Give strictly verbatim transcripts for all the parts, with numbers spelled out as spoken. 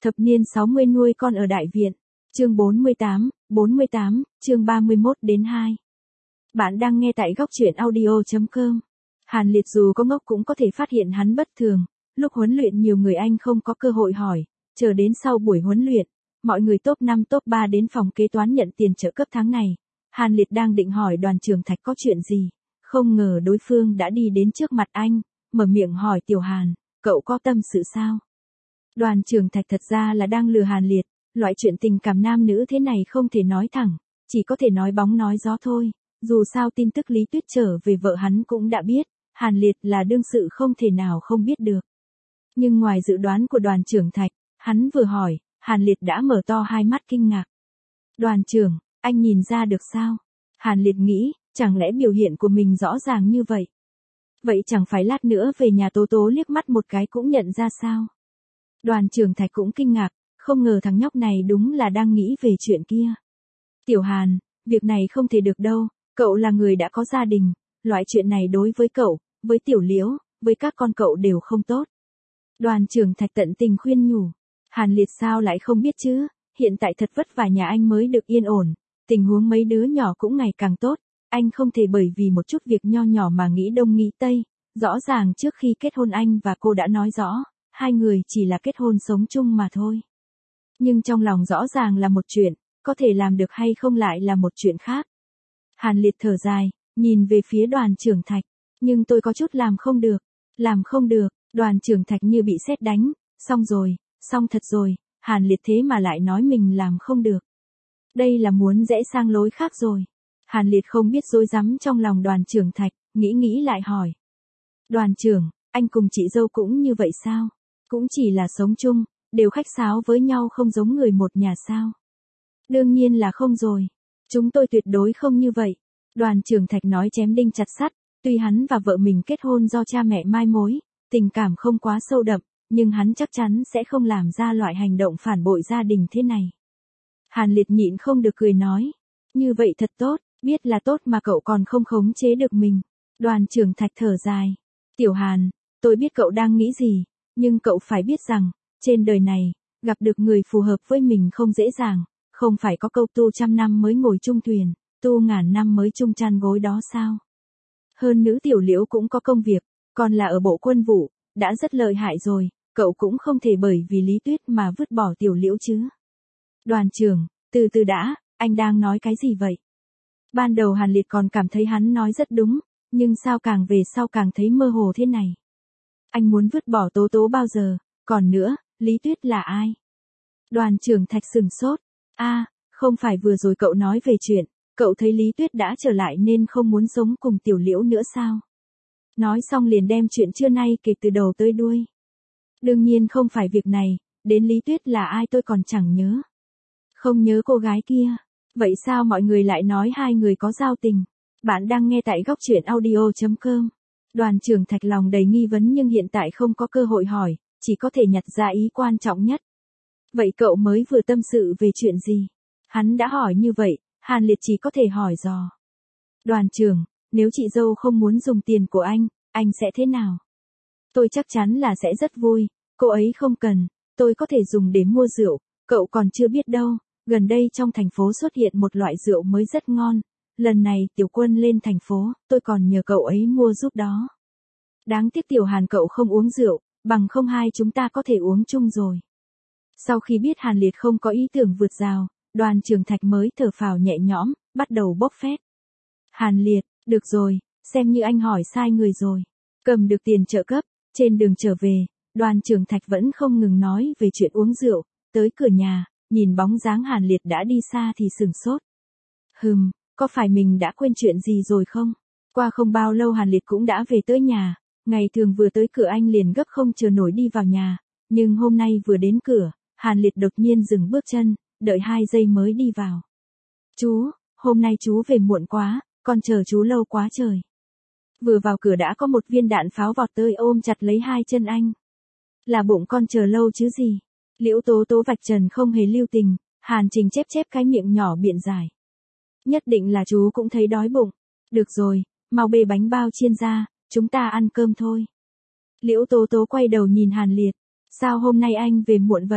Thập niên sáu mươi nuôi con ở đại viện. Chương bốn mươi tám, bốn mươi tám, chương ba mươi mốt đến hai. Bạn đang nghe tại góc truyện audio chấm com. Hàn Liệt dù có ngốc cũng có thể phát hiện hắn bất thường. Lúc huấn luyện nhiều người anh không có cơ hội hỏi, chờ đến sau buổi huấn luyện, mọi người top năm top ba đến phòng kế toán nhận tiền trợ cấp tháng này. Hàn Liệt đang định hỏi Đoàn Trường Thạch có chuyện gì, không ngờ đối phương đã đi đến trước mặt anh, mở miệng hỏi Tiểu Hàn, cậu có tâm sự sao? Đoàn Trường Thạch thật ra là đang lừa Hàn Liệt, loại chuyện tình cảm nam nữ thế này không thể nói thẳng, chỉ có thể nói bóng nói gió thôi, dù sao tin tức Lý Tuyết trở về vợ hắn cũng đã biết, Hàn Liệt là đương sự không thể nào không biết được. Nhưng ngoài dự đoán của Đoàn Trường Thạch, hắn vừa hỏi, Hàn Liệt đã mở to hai mắt kinh ngạc. Đoàn trưởng, anh nhìn ra được sao? Hàn Liệt nghĩ, chẳng lẽ biểu hiện của mình rõ ràng như vậy? Vậy chẳng phải lát nữa về nhà Tố Tố liếc mắt một cái cũng nhận ra sao? Đoàn Trường Thạch cũng kinh ngạc, không ngờ thằng nhóc này đúng là đang nghĩ về chuyện kia. Tiểu Hàn, việc này không thể được đâu, cậu là người đã có gia đình, loại chuyện này đối với cậu, với Tiểu Liễu, với các con cậu đều không tốt. Đoàn Trường Thạch tận tình khuyên nhủ. Hàn Liệt sao lại không biết chứ, hiện tại thật vất vả nhà anh mới được yên ổn, tình huống mấy đứa nhỏ cũng ngày càng tốt, anh không thể bởi vì một chút việc nho nhỏ mà nghĩ đông nghĩ tây, rõ ràng trước khi kết hôn anh và cô đã nói rõ, hai người chỉ là kết hôn sống chung mà thôi. Nhưng trong lòng rõ ràng là một chuyện, có thể làm được hay không lại là một chuyện khác. Hàn Liệt thở dài, nhìn về phía Đoàn Trường Thạch, nhưng tôi có chút làm không được, làm không được, Đoàn Trường Thạch như bị sét đánh, xong rồi, xong thật rồi, Hàn Liệt thế mà lại nói mình làm không được. Đây là muốn rẽ sang lối khác rồi. Hàn Liệt không biết rối rắm trong lòng Đoàn Trường Thạch, nghĩ nghĩ lại hỏi. Đoàn trưởng, anh cùng chị dâu cũng như vậy sao? Cũng chỉ là sống chung, đều khách sáo với nhau không giống người một nhà sao? Đương nhiên là không rồi. Chúng tôi tuyệt đối không như vậy. Đoàn Trường Thạch nói chém đinh chặt sắt, tuy hắn và vợ mình kết hôn do cha mẹ mai mối, tình cảm không quá sâu đậm, nhưng hắn chắc chắn sẽ không làm ra loại hành động phản bội gia đình thế này. Hàn Liệt nhịn không được cười nói, như vậy thật tốt, biết là tốt mà cậu còn không khống chế được mình. Đoàn Trường Thạch thở dài, Tiểu Hàn, tôi biết cậu đang nghĩ gì, nhưng cậu phải biết rằng, trên đời này, gặp được người phù hợp với mình không dễ dàng, không phải có câu tu trăm năm mới ngồi chung thuyền, tu ngàn năm mới chung chăn gối đó sao? Hơn nữ Tiểu Liễu cũng có công việc, còn là ở bộ quân vụ, đã rất lợi hại rồi, cậu cũng không thể bởi vì Lý Tuyết mà vứt bỏ Tiểu Liễu chứ. Đoàn trưởng, từ từ đã, anh đang nói cái gì vậy? Ban đầu Hàn Liệt còn cảm thấy hắn nói rất đúng, nhưng sao càng về sau càng thấy mơ hồ thế này. Anh muốn vứt bỏ Tố Tố bao giờ, còn nữa, Lý Tuyết là ai? Đoàn Trường Thạch sừng sốt, a, à, không phải vừa rồi cậu nói về chuyện, cậu thấy Lý Tuyết đã trở lại nên không muốn sống cùng Tiểu Liễu nữa sao? Nói xong liền đem chuyện trưa nay kể từ đầu tới đuôi. Đương nhiên không phải việc này, đến Lý Tuyết là ai tôi còn chẳng nhớ. Không nhớ cô gái kia. Vậy sao mọi người lại nói hai người có giao tình? Bạn đang nghe tại góc truyện audio chấm com. Đoàn Trường Thạch lòng đầy nghi vấn nhưng hiện tại không có cơ hội hỏi, chỉ có thể nhặt ra ý quan trọng nhất. Vậy cậu mới vừa tâm sự về chuyện gì? Hắn đã hỏi như vậy, Hàn Liệt chỉ có thể hỏi dò. Đoàn trưởng, nếu chị dâu không muốn dùng tiền của anh, anh sẽ thế nào? Tôi chắc chắn là sẽ rất vui, cô ấy không cần, tôi có thể dùng để mua rượu, cậu còn chưa biết đâu, gần đây trong thành phố xuất hiện một loại rượu mới rất ngon, lần này Tiểu Quân lên thành phố, tôi còn nhờ cậu ấy mua giúp đó. Đáng tiếc Tiểu Hàn cậu không uống rượu, bằng không hai chúng ta có thể uống chung rồi. Sau khi biết Hàn Liệt không có ý tưởng vượt rào, Đoàn Trường Thạch mới thở phào nhẹ nhõm, bắt đầu bốc phét. Hàn Liệt, được rồi, xem như anh hỏi sai người rồi. Cầm được tiền trợ cấp, trên đường trở về, Đoàn Trường Thạch vẫn không ngừng nói về chuyện uống rượu, tới cửa nhà, nhìn bóng dáng Hàn Liệt đã đi xa thì sừng sốt. Hừm, có phải mình đã quên chuyện gì rồi không? Qua không bao lâu Hàn Liệt cũng đã về tới nhà, ngày thường vừa tới cửa anh liền gấp không chờ nổi đi vào nhà, nhưng hôm nay vừa đến cửa, Hàn Liệt đột nhiên dừng bước chân, đợi hai giây mới đi vào. Chú, hôm nay chú về muộn quá, con chờ chú lâu quá trời. Vừa vào cửa đã có một viên đạn pháo vọt tới ôm chặt lấy hai chân anh. Là bụng con chờ lâu chứ gì. Liễu Tố Tố vạch trần không hề lưu tình, Hàn Trình chép chép cái miệng nhỏ biện giải. Nhất định là chú cũng thấy đói bụng. Được rồi, mau bê bánh bao chiên ra, chúng ta ăn cơm thôi. Liễu Tố Tố quay đầu nhìn Hàn Liệt. Sao hôm nay anh về muộn vậy?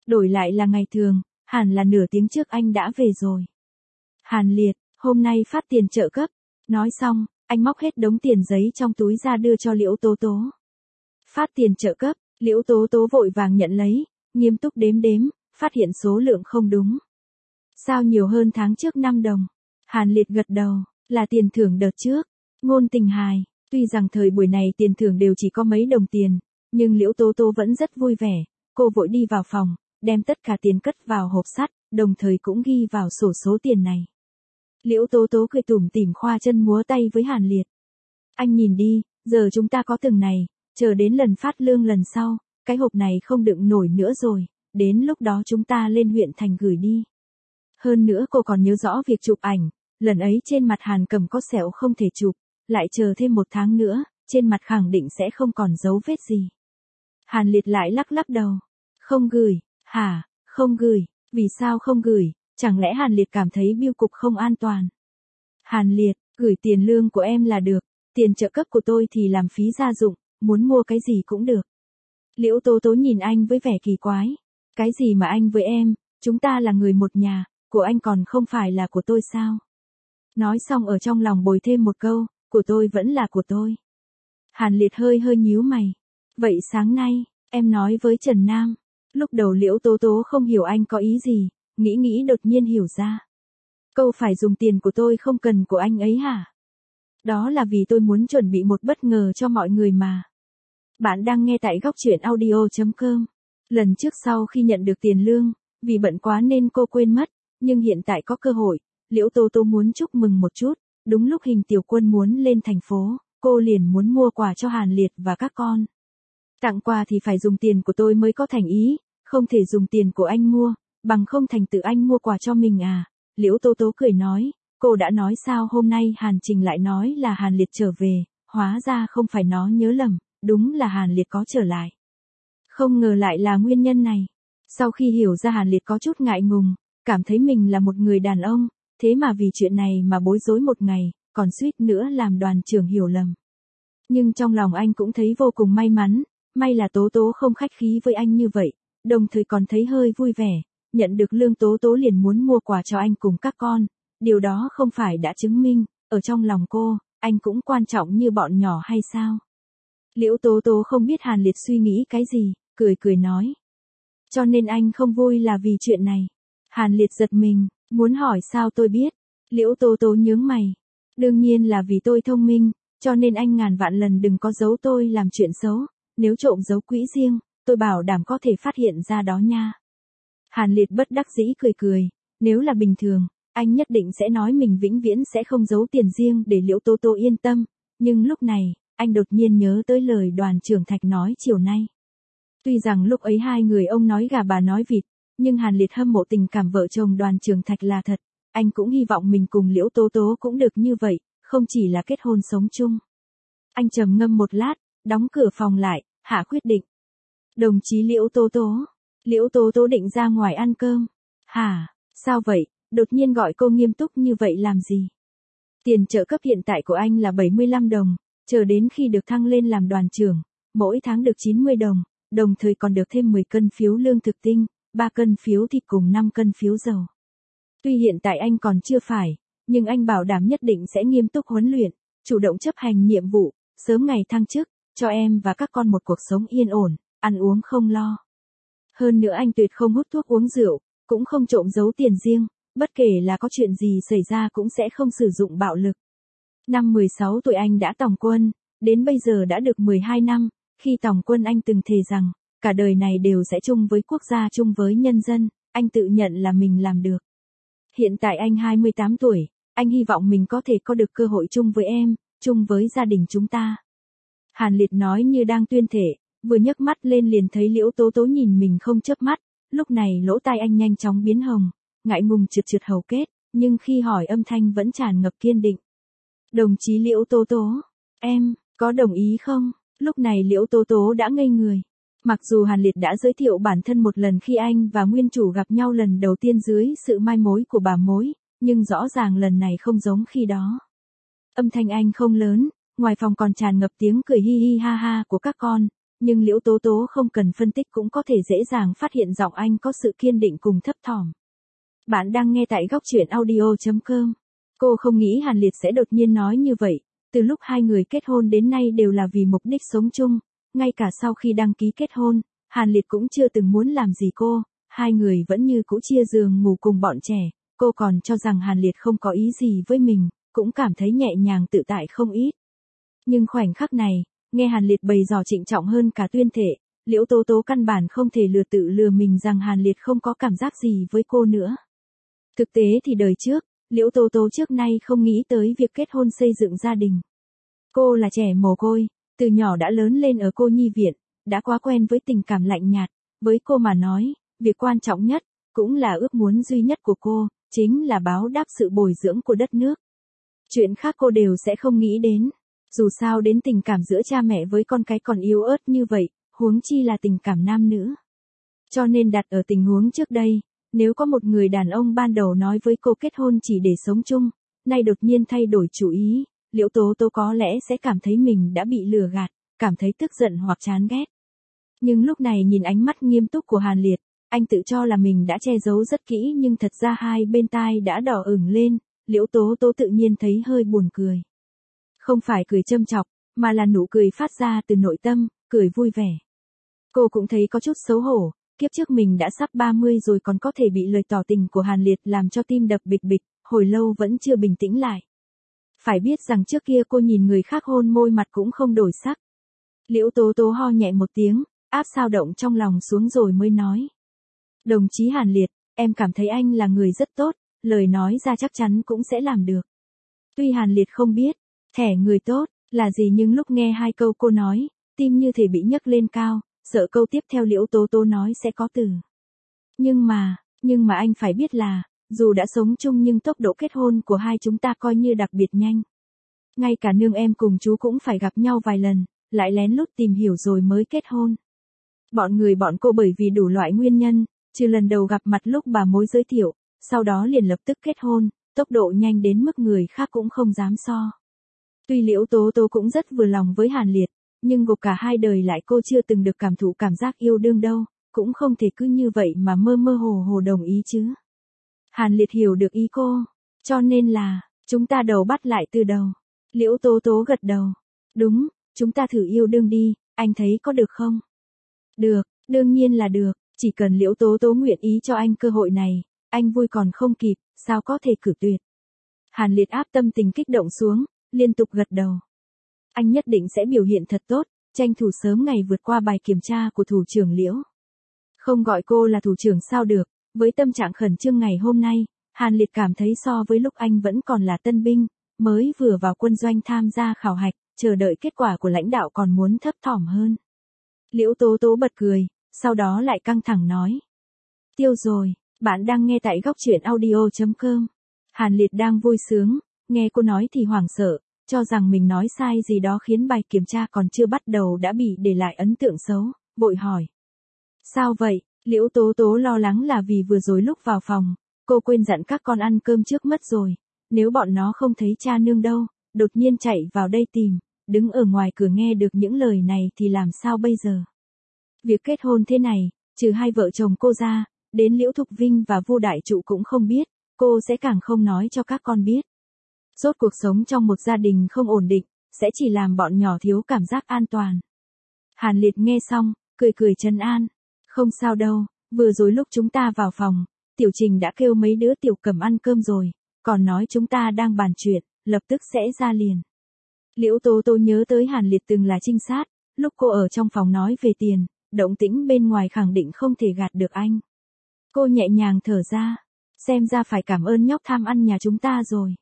Đổi lại là ngày thường, hẳn là nửa tiếng trước anh đã về rồi. Hàn Liệt, hôm nay phát tiền trợ cấp. Nói xong, anh móc hết đống tiền giấy trong túi ra đưa cho Liễu Tố Tố. Phát tiền trợ cấp, Liễu Tố Tố vội vàng nhận lấy, nghiêm túc đếm đếm, phát hiện số lượng không đúng. Sao nhiều hơn tháng trước năm đồng? Hàn Liệt gật đầu, là tiền thưởng đợt trước. Ngôn Tình hài, tuy rằng thời buổi này tiền thưởng đều chỉ có mấy đồng tiền, nhưng Liễu Tố Tố vẫn rất vui vẻ, cô vội đi vào phòng, đem tất cả tiền cất vào hộp sắt, đồng thời cũng ghi vào sổ số tiền này. Liễu Tố Tố cười tủm tỉm khoa chân múa tay với Hàn Liệt. Anh nhìn đi, giờ chúng ta có từng này, chờ đến lần phát lương lần sau, cái hộp này không đựng nổi nữa rồi, đến lúc đó chúng ta lên huyện thành gửi đi. Hơn nữa cô còn nhớ rõ việc chụp ảnh, lần ấy trên mặt Hàn Cầm có sẹo không thể chụp, lại chờ thêm một tháng nữa, trên mặt khẳng định sẽ không còn dấu vết gì. Hàn Liệt lại lắc lắc đầu. Không gửi, hả, không gửi, vì sao không gửi, chẳng lẽ Hàn Liệt cảm thấy bưu cục không an toàn? Hàn Liệt, gửi tiền lương của em là được, tiền trợ cấp của tôi thì làm phí gia dụng, muốn mua cái gì cũng được. Liễu Tố Tố nhìn anh với vẻ kỳ quái. Cái gì mà anh với em, chúng ta là người một nhà, của anh còn không phải là của tôi sao? Nói xong ở trong lòng bồi thêm một câu, của tôi vẫn là của tôi. Hàn Liệt hơi hơi nhíu mày. Vậy sáng nay, em nói với Trần Nam. Lúc đầu Liễu Tố Tố không hiểu anh có ý gì, nghĩ nghĩ đột nhiên hiểu ra. Câu phải dùng tiền của tôi không cần của anh ấy hả? Đó là vì tôi muốn chuẩn bị một bất ngờ cho mọi người mà. Bạn đang nghe tại góc truyện audio chấm com. Lần trước sau khi nhận được tiền lương, vì bận quá nên cô quên mất, nhưng hiện tại có cơ hội, Liễu Tố Tố muốn chúc mừng một chút, đúng lúc Hình Tiểu Quân muốn lên thành phố, cô liền muốn mua quà cho Hàn Liệt và các con. Tặng quà thì phải dùng tiền của tôi mới có thành ý, không thể dùng tiền của anh mua, bằng không thành tự anh mua quà cho mình à. Liễu Tố Tố cười nói, cô đã nói sao hôm nay Hàn Trình lại nói là Hàn Liệt trở về, hóa ra không phải nó nhớ lầm, đúng là Hàn Liệt có trở lại. Không ngờ lại là nguyên nhân này. Sau khi hiểu ra Hàn Liệt có chút ngại ngùng, cảm thấy mình là một người đàn ông, thế mà vì chuyện này mà bối rối một ngày, còn suýt nữa làm đoàn trưởng hiểu lầm. Nhưng trong lòng anh cũng thấy vô cùng may mắn, may là Tố Tố không khách khí với anh như vậy, đồng thời còn thấy hơi vui vẻ, nhận được lương Tố Tố liền muốn mua quà cho anh cùng các con, điều đó không phải đã chứng minh, ở trong lòng cô, anh cũng quan trọng như bọn nhỏ hay sao? Liễu Tố Tố không biết Hàn Liệt suy nghĩ cái gì, cười cười nói. Cho nên anh không vui là vì chuyện này. Hàn Liệt giật mình, muốn hỏi sao tôi biết. Liễu Tố Tố nhướng mày. Đương nhiên là vì tôi thông minh, cho nên anh ngàn vạn lần đừng có giấu tôi làm chuyện xấu, nếu trộm giấu quỹ riêng, tôi bảo đảm có thể phát hiện ra đó nha. Hàn Liệt bất đắc dĩ cười cười, nếu là bình thường, anh nhất định sẽ nói mình vĩnh viễn sẽ không giấu tiền riêng để Liễu Tố Tố yên tâm, nhưng lúc này, anh đột nhiên nhớ tới lời đoàn trưởng Thạch nói chiều nay. Tuy rằng lúc ấy hai người ông nói gà bà nói vịt, nhưng Hàn Liệt hâm mộ tình cảm vợ chồng đoàn trưởng Thạch là thật, anh cũng hy vọng mình cùng Liễu Tố Tố cũng được như vậy, không chỉ là kết hôn sống chung. Anh trầm ngâm một lát, đóng cửa phòng lại, hạ quyết định. Đồng chí Liễu Tố Tố. Liễu Tố Tố định ra ngoài ăn cơm. Hả, sao vậy, đột nhiên gọi cô nghiêm túc như vậy làm gì? Tiền trợ cấp hiện tại của anh là bảy mươi lăm đồng, chờ đến khi được thăng lên làm đoàn trưởng, mỗi tháng được chín mươi đồng, đồng thời còn được thêm mười cân phiếu lương thực tinh, ba cân phiếu thịt cùng năm cân phiếu dầu. Tuy hiện tại anh còn chưa phải, nhưng anh bảo đảm nhất định sẽ nghiêm túc huấn luyện, chủ động chấp hành nhiệm vụ, sớm ngày thăng chức, cho em và các con một cuộc sống yên ổn, ăn uống không lo. Hơn nữa anh tuyệt không hút thuốc uống rượu, cũng không trộm giấu tiền riêng, bất kể là có chuyện gì xảy ra cũng sẽ không sử dụng bạo lực. Năm mười sáu tuổi anh đã tòng quân, đến bây giờ đã được mười hai năm, khi tòng quân anh từng thề rằng, cả đời này đều sẽ chung với quốc gia chung với nhân dân, anh tự nhận là mình làm được. Hiện tại anh hai mươi tám tuổi, anh hy vọng mình có thể có được cơ hội chung với em, chung với gia đình chúng ta. Hàn Liệt nói như đang tuyên thệ, vừa nhấc mắt lên liền thấy Liễu Tố Tố nhìn mình không chớp mắt, lúc này lỗ tai anh nhanh chóng biến hồng, ngại ngùng trượt trượt hầu kết, nhưng khi hỏi âm thanh vẫn tràn ngập kiên định. Đồng chí Liễu Tố Tố, em, có đồng ý không? Lúc này Liễu Tố Tố đã ngây người. Mặc dù Hàn Liệt đã giới thiệu bản thân một lần khi anh và nguyên chủ gặp nhau lần đầu tiên dưới sự mai mối của bà mối, nhưng rõ ràng lần này không giống khi đó. Âm thanh anh không lớn, ngoài phòng còn tràn ngập tiếng cười hi hi ha ha của các con, Nhưng Liễu Tố Tố không cần phân tích cũng có thể dễ dàng phát hiện giọng anh có sự kiên định cùng thấp thỏm. Bạn đang nghe tại góc truyện audio chấm com. Cô không nghĩ Hàn Liệt sẽ đột nhiên nói như vậy, từ lúc hai người kết hôn đến nay đều là vì mục đích sống chung, ngay cả sau khi đăng ký kết hôn, Hàn Liệt cũng chưa từng muốn làm gì cô, hai người vẫn như cũ chia giường ngủ cùng bọn trẻ, cô còn cho rằng Hàn Liệt không có ý gì với mình, cũng cảm thấy nhẹ nhàng tự tại không ít. Nhưng khoảnh khắc này, nghe Hàn Liệt bày tỏ trịnh trọng hơn cả tuyên thệ, Liễu Tố Tố căn bản không thể lừa tự lừa mình rằng Hàn Liệt không có cảm giác gì với cô nữa. Thực tế thì đời trước, Liễu Tố Tố trước nay không nghĩ tới việc kết hôn xây dựng gia đình. Cô là trẻ mồ côi, từ nhỏ đã lớn lên ở cô nhi viện, đã quá quen với tình cảm lạnh nhạt, với cô mà nói, việc quan trọng nhất, cũng là ước muốn duy nhất của cô, chính là báo đáp sự bồi dưỡng của đất nước. Chuyện khác cô đều sẽ không nghĩ đến. Dù sao đến tình cảm giữa cha mẹ với con cái còn yếu ớt như vậy, huống chi là tình cảm nam nữ. Cho nên đặt ở tình huống trước đây, nếu có một người đàn ông ban đầu nói với cô kết hôn chỉ để sống chung, nay đột nhiên thay đổi chủ ý, Liễu Tố Tố có lẽ sẽ cảm thấy mình đã bị lừa gạt, cảm thấy tức giận hoặc chán ghét. Nhưng lúc này nhìn ánh mắt nghiêm túc của Hàn Liệt, anh tự cho là mình đã che giấu rất kỹ nhưng thật ra hai bên tai đã đỏ ửng lên, Liễu Tố Tố tự nhiên thấy hơi buồn cười. Không phải cười châm chọc, mà là nụ cười phát ra từ nội tâm, cười vui vẻ. Cô cũng thấy có chút xấu hổ, kiếp trước mình đã sắp ba mươi rồi còn có thể bị lời tỏ tình của Hàn Liệt làm cho tim đập bịch bịch, hồi lâu vẫn chưa bình tĩnh lại. Phải biết rằng trước kia cô nhìn người khác hôn môi mặt cũng không đổi sắc. Liễu Tố Tố ho nhẹ một tiếng, áp dao động trong lòng xuống rồi mới nói. Đồng chí Hàn Liệt, em cảm thấy anh là người rất tốt, lời nói ra chắc chắn cũng sẽ làm được. Tuy Hàn Liệt không biết, thẻ người tốt là gì nhưng lúc nghe hai câu cô nói, tim như thể bị nhấc lên cao, sợ câu tiếp theo Liễu Tố Tố nói sẽ có từ. Nhưng mà, nhưng mà anh phải biết là, dù đã sống chung nhưng tốc độ kết hôn của hai chúng ta coi như đặc biệt nhanh. Ngay cả nương em cùng chú cũng phải gặp nhau vài lần, lại lén lút tìm hiểu rồi mới kết hôn. Bọn người bọn cô bởi vì đủ loại nguyên nhân, trừ lần đầu gặp mặt lúc bà mối giới thiệu, sau đó liền lập tức kết hôn, tốc độ nhanh đến mức người khác cũng không dám so. Tuy Liễu Tố Tố cũng rất vừa lòng với Hàn Liệt, nhưng gộp cả hai đời lại cô chưa từng được cảm thụ cảm giác yêu đương đâu, cũng không thể cứ như vậy mà mơ mơ hồ hồ đồng ý chứ. Hàn Liệt hiểu được ý cô, cho nên là, chúng ta đầu bắt lại từ đầu. Liễu Tố Tố gật đầu. Đúng, chúng ta thử yêu đương đi, anh thấy có được không? Được, đương nhiên là được, chỉ cần Liễu Tố Tố nguyện ý cho anh cơ hội này, anh vui còn không kịp, sao có thể cử tuyệt. Hàn Liệt áp tâm tình kích động xuống, liên tục gật đầu. Anh nhất định sẽ biểu hiện thật tốt, tranh thủ sớm ngày vượt qua bài kiểm tra của thủ trưởng Liễu. Không gọi cô là thủ trưởng sao được, với tâm trạng khẩn trương ngày hôm nay, Hàn Liệt cảm thấy so với lúc anh vẫn còn là tân binh, mới vừa vào quân doanh tham gia khảo hạch, chờ đợi kết quả của lãnh đạo còn muốn thấp thỏm hơn. Liễu Tố Tố bật cười, sau đó lại căng thẳng nói. Tiêu rồi, bạn đang nghe tại góc truyện audio chấm com. Hàn Liệt đang vui sướng, nghe cô nói thì hoảng sợ, cho rằng mình nói sai gì đó khiến bài kiểm tra còn chưa bắt đầu đã bị để lại ấn tượng xấu, vội hỏi. Sao vậy? Liễu Tố Tố lo lắng là vì vừa rồi lúc vào phòng, cô quên dặn các con ăn cơm trước mất rồi, nếu bọn nó không thấy cha nương đâu, đột nhiên chạy vào đây tìm, đứng ở ngoài cửa nghe được những lời này thì làm sao bây giờ? Việc kết hôn thế này, trừ hai vợ chồng cô ra, đến Liễu Thục Vinh và Vu Đại Trụ cũng không biết, cô sẽ càng không nói cho các con biết. Rốt cuộc sống trong một gia đình không ổn định, sẽ chỉ làm bọn nhỏ thiếu cảm giác an toàn. Hàn Liệt nghe xong, cười cười trấn an. Không sao đâu, vừa rồi lúc chúng ta vào phòng, Tiểu Trình đã kêu mấy đứa Tiểu Cẩm ăn cơm rồi, còn nói chúng ta đang bàn chuyện, lập tức sẽ ra liền. Liễu Tố Tố nhớ tới Hàn Liệt từng là trinh sát, lúc cô ở trong phòng nói về tiền, động tĩnh bên ngoài khẳng định không thể gạt được anh. Cô nhẹ nhàng thở ra, xem ra phải cảm ơn nhóc tham ăn nhà chúng ta rồi.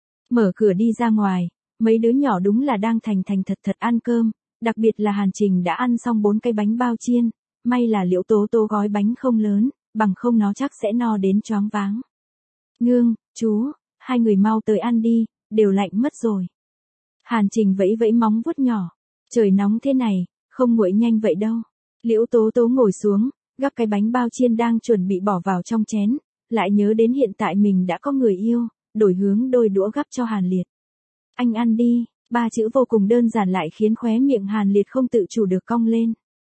Mở cửa đi ra ngoài, mấy đứa nhỏ đúng là đang thành thành thật thật ăn cơm, đặc biệt là Hàn Trình đã ăn xong bốn cái bánh bao chiên, may là Liễu Tố Tố gói bánh không lớn, bằng không nó chắc sẽ no đến choáng váng. Nương, chú, hai người mau tới ăn đi, đều lạnh mất rồi. Hàn Trình vẫy vẫy móng vuốt nhỏ, trời nóng thế này, không nguội nhanh vậy đâu. Liễu Tố Tố ngồi xuống, gắp cái bánh bao chiên đang chuẩn bị bỏ vào trong chén, lại nhớ đến hiện tại mình đã có người yêu, đổi hướng đôi đũa gắp cho Hàn Liệt. Anh ăn đi, ba chữ vô cùng đơn giản lại khiến khóe miệng Hàn Liệt không tự chủ được cong lên.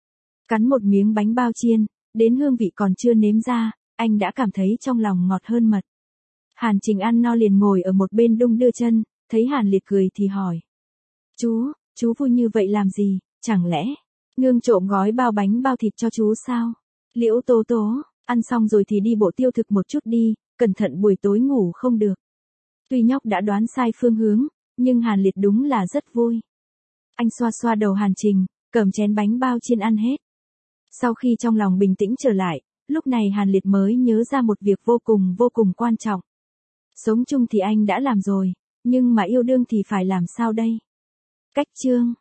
Cắn một miếng bánh bao chiên, đến hương vị còn chưa nếm ra, anh đã cảm thấy trong lòng ngọt hơn mật. Hàn Trình ăn no liền ngồi ở một bên đung đưa chân, thấy Hàn Liệt cười thì hỏi. Chú, chú vui như vậy làm gì, chẳng lẽ, nương trộm gói bao bánh bao thịt cho chú sao? Liễu Tố Tố, ăn xong rồi thì đi bộ tiêu thực một chút đi, cẩn thận buổi tối ngủ không được. Tuy nhóc đã đoán sai phương hướng, nhưng Hàn Liệt đúng là rất vui. Anh xoa xoa đầu Hàn Trình, cầm chén bánh bao chiên ăn hết. Sau khi trong lòng bình tĩnh trở lại, lúc này Hàn Liệt mới nhớ ra một việc vô cùng vô cùng quan trọng. Sống chung thì anh đã làm rồi, nhưng mà yêu đương thì phải làm sao đây? Cách chương